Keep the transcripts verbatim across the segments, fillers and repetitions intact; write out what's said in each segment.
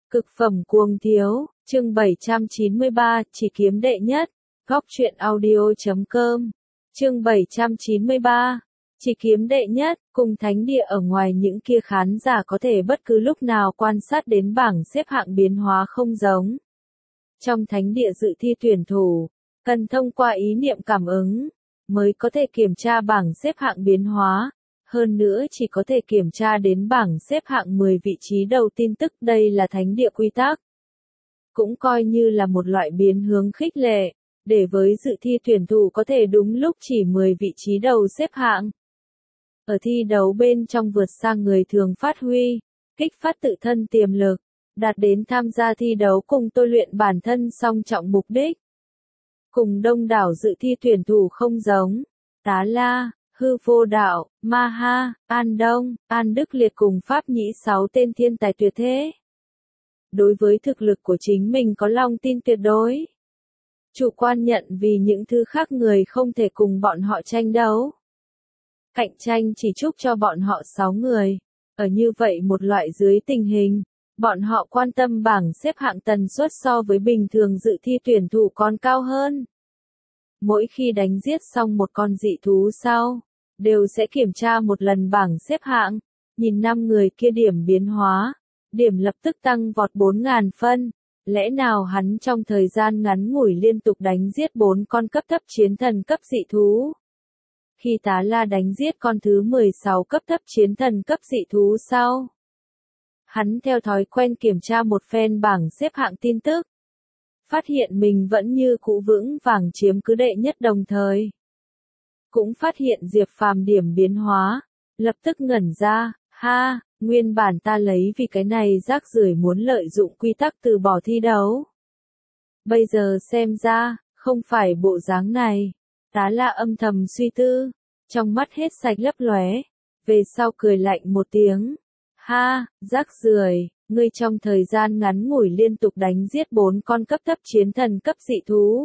Cực phẩm cuồng thiếu, chương bảy trăm chín mươi ba, chỉ kiếm đệ nhất, góc truyện audio chấm com. Chương bảy trăm chín mươi ba, chỉ kiếm đệ nhất, cùng thánh địa ở ngoài những kia khán giả có thể bất cứ lúc nào quan sát đến bảng xếp hạng biến hóa không giống. Trong thánh địa dự thi tuyển thủ, cần thông qua ý niệm cảm ứng, mới có thể kiểm tra bảng xếp hạng biến hóa. Hơn nữa chỉ có thể kiểm tra đến bảng xếp hạng mười vị trí đầu tin tức, đây là thánh địa quy tắc. Cũng coi như là một loại biến hướng khích lệ, để với dự thi tuyển thủ có thể đúng lúc chỉ mười vị trí đầu xếp hạng. Ở thi đấu bên trong vượt sang người thường phát huy, kích phát tự thân tiềm lực, đạt đến tham gia thi đấu cùng tôi luyện bản thân song trọng mục đích. Cùng đông đảo dự thi tuyển thủ không giống, Tá La, Hư Vô Đạo, Ma Ha, An Đông, An Đức Liệt cùng Pháp Nhĩ sáu tên thiên tài tuyệt thế. Đối với thực lực của chính mình có lòng tin tuyệt đối. Chủ quan nhận vì những thứ khác người không thể cùng bọn họ tranh đấu. Cạnh tranh chỉ chúc cho bọn họ sáu người. Ở như vậy một loại dưới tình hình, bọn họ quan tâm bảng xếp hạng tần suất so với bình thường dự thi tuyển thủ còn cao hơn. Mỗi khi đánh giết xong một con dị thú sau, đều sẽ kiểm tra một lần bảng xếp hạng, nhìn năm người kia điểm biến hóa, điểm lập tức tăng vọt bốn nghìn phân. Lẽ nào hắn trong thời gian ngắn ngủi liên tục đánh giết bốn con cấp thấp chiến thần cấp dị thú? Khi Tá La đánh giết con thứ mười sáu cấp thấp chiến thần cấp dị thú sau, hắn theo thói quen kiểm tra một phen bảng xếp hạng tin tức. Phát hiện mình vẫn như cũ vững vàng chiếm cứ đệ nhất đồng thời. Cũng phát hiện Diệp Phàm điểm biến hóa, lập tức ngẩn ra, ha, nguyên bản ta lấy vì cái này rác rưởi muốn lợi dụng quy tắc từ bỏ thi đấu. Bây giờ xem ra, không phải bộ dáng này. Tá La âm thầm suy tư, trong mắt hết sạch lấp lóe, về sau cười lạnh một tiếng, ha, rác rưởi. Ngươi trong thời gian ngắn ngủi liên tục đánh giết bốn con cấp thấp chiến thần cấp dị thú.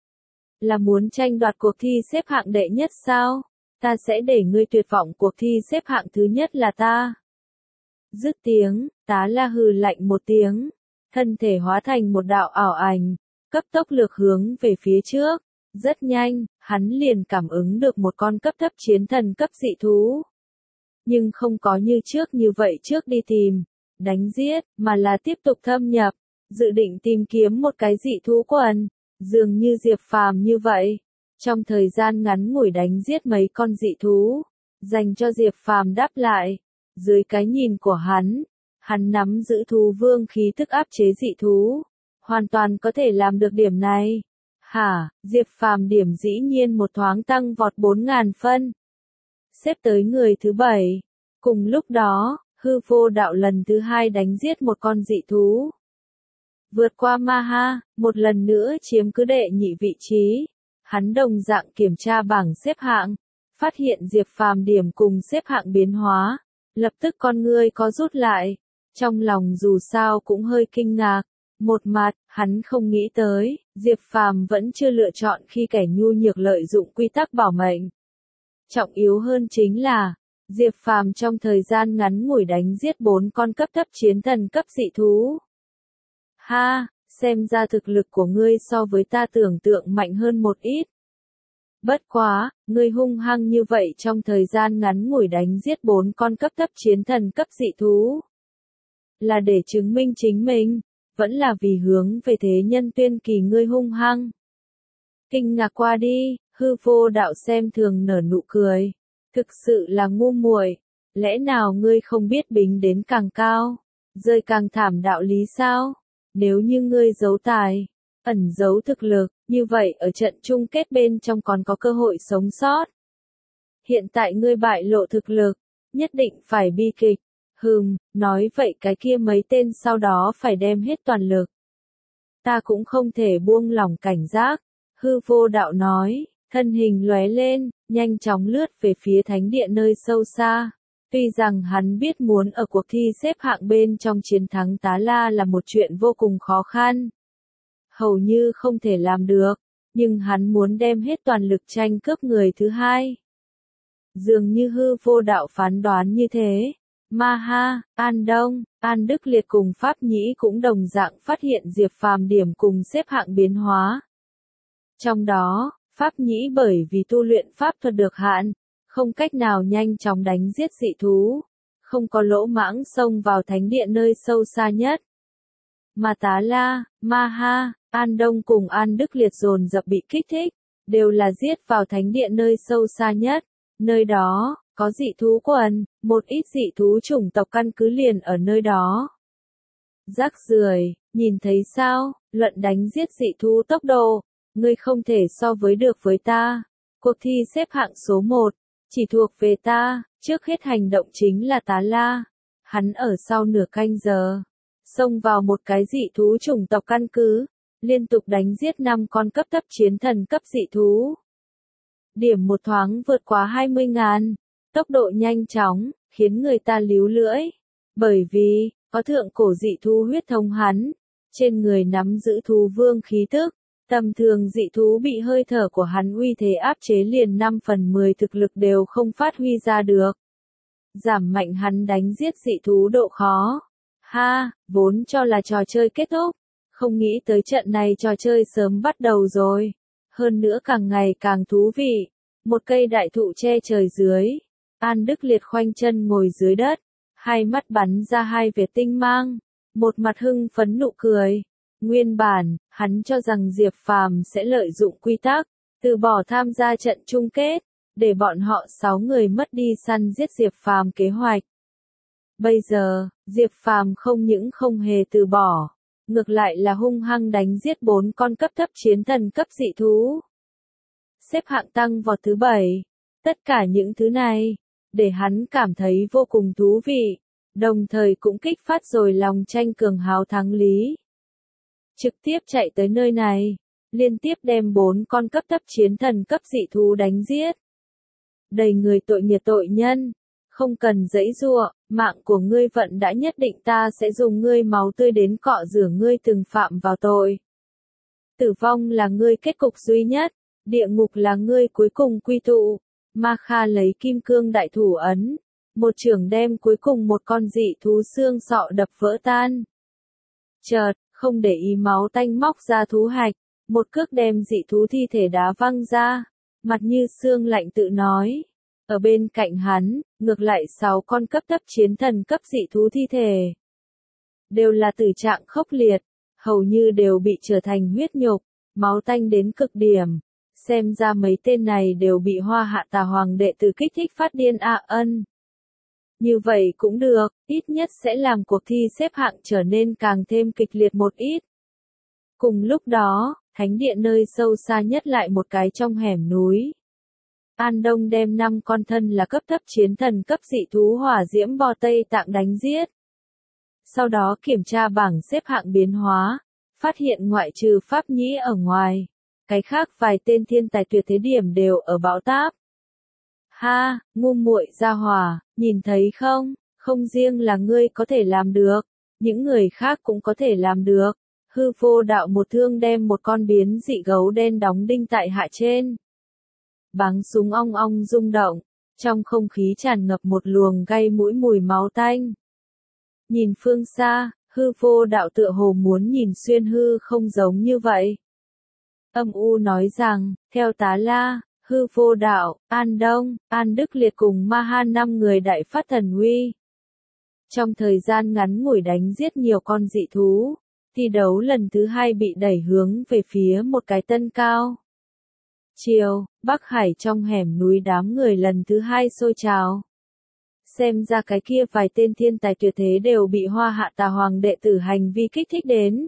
Là muốn tranh đoạt cuộc thi xếp hạng đệ nhất sao? Ta sẽ để ngươi tuyệt vọng, cuộc thi xếp hạng thứ nhất là ta. Dứt tiếng, Tá La hừ lạnh một tiếng, thân thể hóa thành một đạo ảo ảnh, cấp tốc lược hướng về phía trước. Rất nhanh, hắn liền cảm ứng được một con cấp thấp chiến thần cấp dị thú. Nhưng không có như trước như vậy trước đi tìm, đánh giết, mà là tiếp tục thâm nhập, dự định tìm kiếm một cái dị thú quần, dường như Diệp Phàm như vậy. Trong thời gian ngắn ngủi đánh giết mấy con dị thú, dành cho Diệp Phàm đáp lại. Dưới cái nhìn của hắn, hắn nắm giữ thú vương khí tức áp chế dị thú, hoàn toàn có thể làm được điểm này. Hả, Diệp Phàm điểm dĩ nhiên một thoáng tăng vọt bốn nghìn phân. Xếp tới người thứ bảy. Cùng lúc đó, Hư Vô Đạo lần thứ hai đánh giết một con dị thú. Vượt qua Ma Ha, một lần nữa chiếm cứ đệ nhị vị trí. Hắn đồng dạng kiểm tra bảng xếp hạng, phát hiện Diệp Phàm điểm cùng xếp hạng biến hóa. Lập tức con ngươi có rút lại. Trong lòng dù sao cũng hơi kinh ngạc. Một mặt, hắn không nghĩ tới, Diệp Phàm vẫn chưa lựa chọn khi kẻ nhu nhược lợi dụng quy tắc bảo mệnh. Trọng yếu hơn chính là, Diệp Phàm trong thời gian ngắn ngủi đánh giết bốn con cấp thấp chiến thần cấp dị thú. Ha, xem ra thực lực của ngươi so với ta tưởng tượng mạnh hơn một ít. Bất quá, ngươi hung hăng như vậy trong thời gian ngắn ngủi đánh giết bốn con cấp thấp chiến thần cấp dị thú. Là để chứng minh chính mình, vẫn là vì hướng về thế nhân tuyên kỳ ngươi hung hăng. Kinh ngạc qua đi, Hư Vô Đạo xem thường nở nụ cười. Thực sự là ngu muội, lẽ nào ngươi không biết bính đến càng cao, rơi càng thảm đạo lý sao? Nếu như ngươi giấu tài, ẩn giấu thực lực, như vậy ở trận chung kết bên trong còn có cơ hội sống sót. Hiện tại ngươi bại lộ thực lực, nhất định phải bi kịch. Hừm, nói vậy cái kia mấy tên sau đó phải đem hết toàn lực. Ta cũng không thể buông lỏng cảnh giác. Hư Vô Đạo nói, thân hình lóe lên, nhanh chóng lướt về phía thánh địa nơi sâu xa. Tuy rằng hắn biết muốn ở cuộc thi xếp hạng bên trong chiến thắng Tá La là một chuyện vô cùng khó khăn. Hầu như không thể làm được, nhưng hắn muốn đem hết toàn lực tranh cướp người thứ hai. Dường như Hư Vô Đạo phán đoán như thế. Ma Ha, An Đông, An Đức Liệt cùng Pháp Nhĩ cũng đồng dạng phát hiện Diệp Phàm điểm cùng xếp hạng biến hóa. Trong đó, Pháp Nhĩ bởi vì tu luyện pháp thuật được hạn, không cách nào nhanh chóng đánh giết dị thú, không có lỗ mãng xông vào thánh địa nơi sâu xa nhất. Mà Tá La, Ma Ha, An Đông cùng An Đức Liệt dồn dập bị kích thích, đều là giết vào thánh địa nơi sâu xa nhất, nơi đó có dị thú quần, một ít dị thú chủng tộc căn cứ liền ở nơi đó. Rác rưởi, nhìn thấy sao, luận đánh giết dị thú tốc độ, ngươi không thể so với được với ta. Cuộc thi xếp hạng số một, chỉ thuộc về ta, trước hết hành động chính là Tá La. Hắn ở sau nửa canh giờ, xông vào một cái dị thú chủng tộc căn cứ, liên tục đánh giết năm con cấp thấp chiến thần cấp dị thú. Điểm một thoáng vượt quá hai mươi ngàn, tốc độ nhanh chóng, khiến người ta líu lưỡi. Bởi vì, có thượng cổ dị thú huyết thống hắn, trên người nắm giữ thú vương khí tức, tầm thường dị thú bị hơi thở của hắn uy thế áp chế liền năm phần mười thực lực đều không phát huy ra được. Giảm mạnh hắn đánh giết dị thú độ khó. Ha, vốn cho là trò chơi kết thúc, không nghĩ tới trận này trò chơi sớm bắt đầu rồi. Hơn nữa càng ngày càng thú vị. Một cây đại thụ che trời dưới, An Đức Liệt khoanh chân ngồi dưới đất, hai mắt bắn ra hai vệt tinh mang, một mặt hưng phấn nụ cười. Nguyên bản, hắn cho rằng Diệp Phàm sẽ lợi dụng quy tắc, từ bỏ tham gia trận chung kết, để bọn họ sáu người mất đi săn giết Diệp Phàm kế hoạch. Bây giờ, Diệp Phàm không những không hề từ bỏ, ngược lại là hung hăng đánh giết bốn con cấp thấp chiến thần cấp dị thú. Xếp hạng tăng vọt thứ bảy. Tất cả những thứ này, để hắn cảm thấy vô cùng thú vị, đồng thời cũng kích phát rồi lòng tranh cường hào thắng lý. Trực tiếp chạy tới nơi này, liên tiếp đem bốn con cấp thấp chiến thần cấp dị thú đánh giết. Đầy người tội nghiệp tội nhân, không cần giãy giụa, mạng của ngươi vận đã nhất định, ta sẽ dùng ngươi máu tươi đến cọ rửa ngươi từng phạm vào tội. Tử vong là ngươi kết cục duy nhất, địa ngục là ngươi cuối cùng quy tụ. Ma Kha lấy kim cương đại thủ ấn, một chưởng đem cuối cùng một con dị thú xương sọ đập vỡ tan. Chợt, không để ý máu tanh móc ra thú hạch, một cước đem dị thú thi thể đá văng ra, mặt như xương lạnh tự nói. Ở bên cạnh hắn, ngược lại sáu con cấp thấp chiến thần cấp dị thú thi thể. Đều là tử trạng khốc liệt, hầu như đều bị trở thành huyết nhục, máu tanh đến cực điểm. Xem ra mấy tên này đều bị Hoa Hạ Tà Hoàng đệ tử kích thích phát điên ạ à ân. Như vậy cũng được, ít nhất sẽ làm cuộc thi xếp hạng trở nên càng thêm kịch liệt một ít. Cùng lúc đó, thánh địa nơi sâu xa nhất lại một cái trong hẻm núi. An Đông đem năm con thân là cấp thấp chiến thần cấp dị thú hỏa diễm bò Tây Tạng đánh giết. Sau đó kiểm tra bảng xếp hạng biến hóa, phát hiện ngoại trừ Pháp Nhĩ ở ngoài, cái khác vài tên thiên tài tuyệt thế điểm đều ở bão táp. Ha, ngu muội gia hỏa, nhìn thấy không, không riêng là ngươi có thể làm được, những người khác cũng có thể làm được. Hư vô đạo một thương đem một con biến dị gấu đen đóng đinh tại hạ trên. Báng súng ong ong rung động, trong không khí tràn ngập một luồng gây mũi mùi máu tanh. Nhìn phương xa, hư vô đạo tựa hồ muốn nhìn xuyên hư không giống như vậy. Âm u nói rằng, theo Tá La, hư vô đạo, An Đông, An Đức Liệt cùng Ma Ha năm người đại phát thần huy. Trong thời gian ngắn ngủi đánh giết nhiều con dị thú, thi đấu lần thứ hai bị đẩy hướng về phía một cái tân cao. Chiều, Bắc Hải trong hẻm núi đám người lần thứ hai sôi trào. Xem ra cái kia vài tên thiên tài tuyệt thế đều bị Hoa Hạ Tà Hoàng đệ tử hành vi kích thích đến.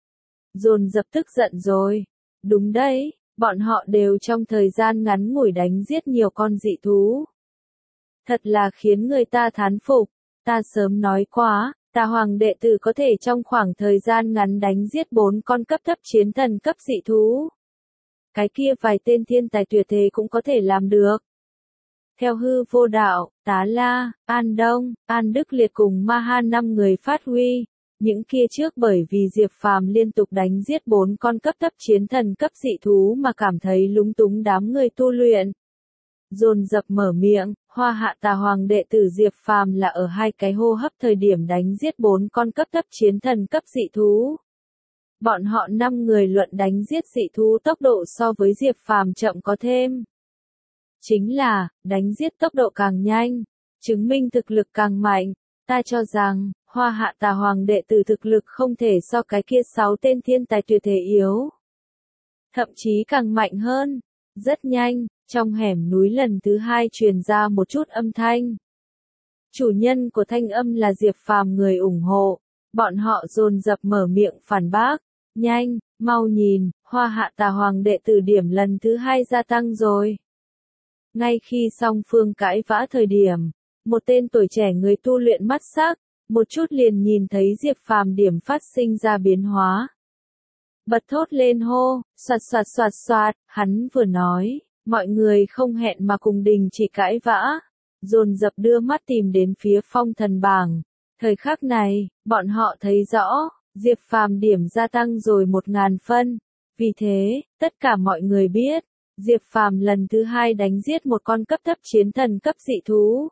Dồn dập tức giận rồi. Đúng đấy, bọn họ đều trong thời gian ngắn ngủi đánh giết nhiều con dị thú. Thật là khiến người ta thán phục, ta sớm nói quá, Tà Hoàng đệ tử có thể trong khoảng thời gian ngắn đánh giết bốn con cấp thấp chiến thần cấp dị thú. Cái kia vài tên thiên tài tuyệt thế cũng có thể làm được. Theo hư vô đạo, Tá La, An Đông, An Đức Liệt cùng Ma Ha năm người phát huy. Những kia trước bởi vì Diệp Phàm liên tục đánh giết bốn con cấp thấp chiến thần cấp dị thú mà cảm thấy lúng túng đám người tu luyện. Dồn dập mở miệng, Hoa Hạ Tà Hoàng đệ tử Diệp Phàm là ở hai cái hô hấp thời điểm đánh giết bốn con cấp thấp chiến thần cấp dị thú. Bọn họ năm người luận đánh giết dị thú tốc độ so với Diệp Phàm chậm có thêm. Chính là, đánh giết tốc độ càng nhanh, chứng minh thực lực càng mạnh. Ta cho rằng, Hoa Hạ Tà Hoàng đệ tử thực lực không thể so cái kia sáu tên thiên tài tuyệt thể yếu. Thậm chí càng mạnh hơn. Rất nhanh, trong hẻm núi lần thứ hai truyền ra một chút âm thanh. Chủ nhân của thanh âm là Diệp Phàm người ủng hộ. Bọn họ dồn dập mở miệng phản bác. Nhanh, mau nhìn, Hoa Hạ Tà Hoàng đệ tử điểm lần thứ hai gia tăng rồi. Ngay khi song phương cãi vã thời điểm, một tên tuổi trẻ người tu luyện mắt sắc, một chút liền nhìn thấy Diệp Phàm điểm phát sinh ra biến hóa. Bật thốt lên hô, soạt soạt soạt soạt, hắn vừa nói, mọi người không hẹn mà cùng đình chỉ cãi vã, dồn dập đưa mắt tìm đến phía phong thần bảng. Thời khắc này, bọn họ thấy rõ, Diệp Phàm điểm gia tăng rồi một ngàn phân. Vì thế, tất cả mọi người biết, Diệp Phàm lần thứ hai đánh giết một con cấp thấp chiến thần cấp dị thú.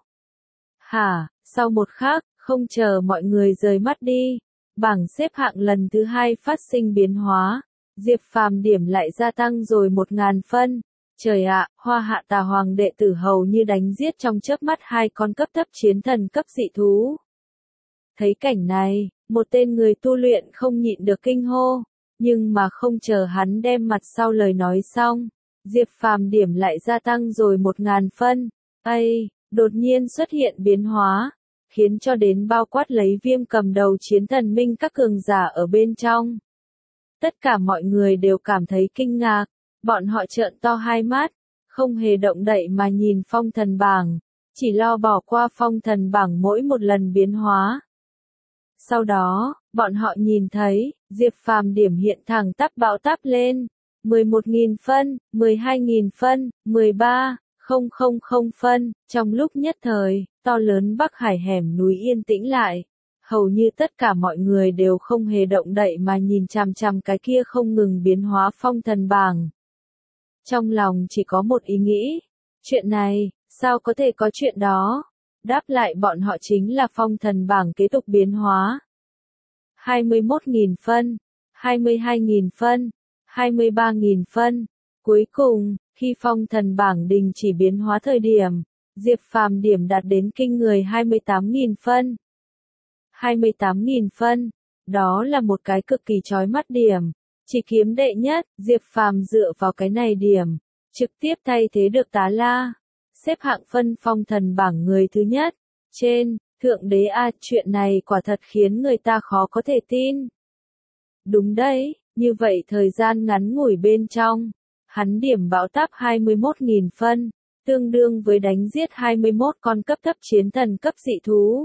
Hả, sau một khắc, không chờ mọi người rời mắt đi, bảng xếp hạng lần thứ hai phát sinh biến hóa, Diệp Phàm điểm lại gia tăng rồi một ngàn phân. Trời ạ, Hoa Hạ Tà Hoàng đệ tử hầu như đánh giết trong chớp mắt hai con cấp thấp chiến thần cấp dị thú. Thấy cảnh này, một tên người tu luyện không nhịn được kinh hô, nhưng mà không chờ hắn đem mặt sau lời nói xong, Diệp Phàm điểm lại gia tăng rồi một ngàn phân. Ây, đột nhiên xuất hiện biến hóa, khiến cho đến bao quát lấy Viêm cầm đầu chiến thần minh các cường giả ở bên trong. Tất cả mọi người đều cảm thấy kinh ngạc, bọn họ trợn to hai mắt, không hề động đậy mà nhìn phong thần bảng, chỉ lo bỏ qua phong thần bảng mỗi một lần biến hóa. Sau đó, bọn họ nhìn thấy, Diệp Phàm điểm hiện thẳng tắp bão táp lên, mười một nghìn phân, mười hai nghìn phân, mười ba nghìn phân, trong lúc nhất thời, to lớn Bắc Hải hẻm núi yên tĩnh lại. Hầu như tất cả mọi người đều không hề động đậy mà nhìn chằm chằm cái kia không ngừng biến hóa phong thần bảng. Trong lòng chỉ có một ý nghĩ, chuyện này, sao có thể có chuyện đó? Đáp lại bọn họ chính là phong thần bảng kế tục biến hóa. hai mươi mốt nghìn phân, hai mươi hai nghìn phân, hai mươi ba nghìn phân. Cuối cùng, khi phong thần bảng đình chỉ biến hóa thời điểm, Diệp Phàm điểm đạt đến kinh người hai mươi tám nghìn phân. hai mươi tám nghìn phân, đó là một cái cực kỳ chói mắt điểm. Chỉ kiếm đệ nhất, Diệp Phàm dựa vào cái này điểm, trực tiếp thay thế được Tá La. Xếp hạng phân phong thần bảng người thứ nhất. Trên, thượng đế a, chuyện này quả thật khiến người ta khó có thể tin. Đúng đấy, như vậy thời gian ngắn ngủi bên trong, hắn điểm bão táp hai mươi mốt nghìn phân, tương đương với đánh giết hai mươi mốt con cấp thấp chiến thần cấp dị thú.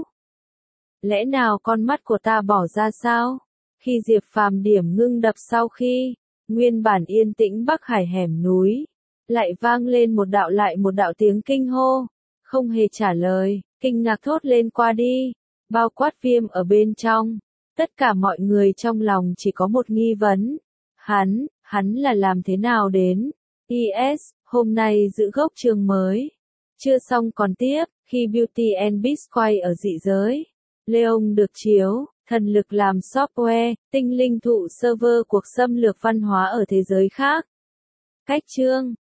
Lẽ nào con mắt của ta bỏ ra sao? Khi Diệp Phàm điểm ngưng đập sau khi, nguyên bản yên tĩnh Bắc Hải hẻm núi, lại vang lên một đạo lại một đạo tiếng kinh hô, không hề trả lời, kinh ngạc thốt lên qua đi, bao quát Viêm ở bên trong. Tất cả mọi người trong lòng chỉ có một nghi vấn, hắn, hắn là làm thế nào đến? i ét, hôm nay giữ gốc chương mới. Chưa xong còn tiếp, khi Beauty and Beast quay ở dị giới, Leon được chiếu, thần lực làm software, tinh linh thụ server cuộc xâm lược văn hóa ở thế giới khác. Cách chương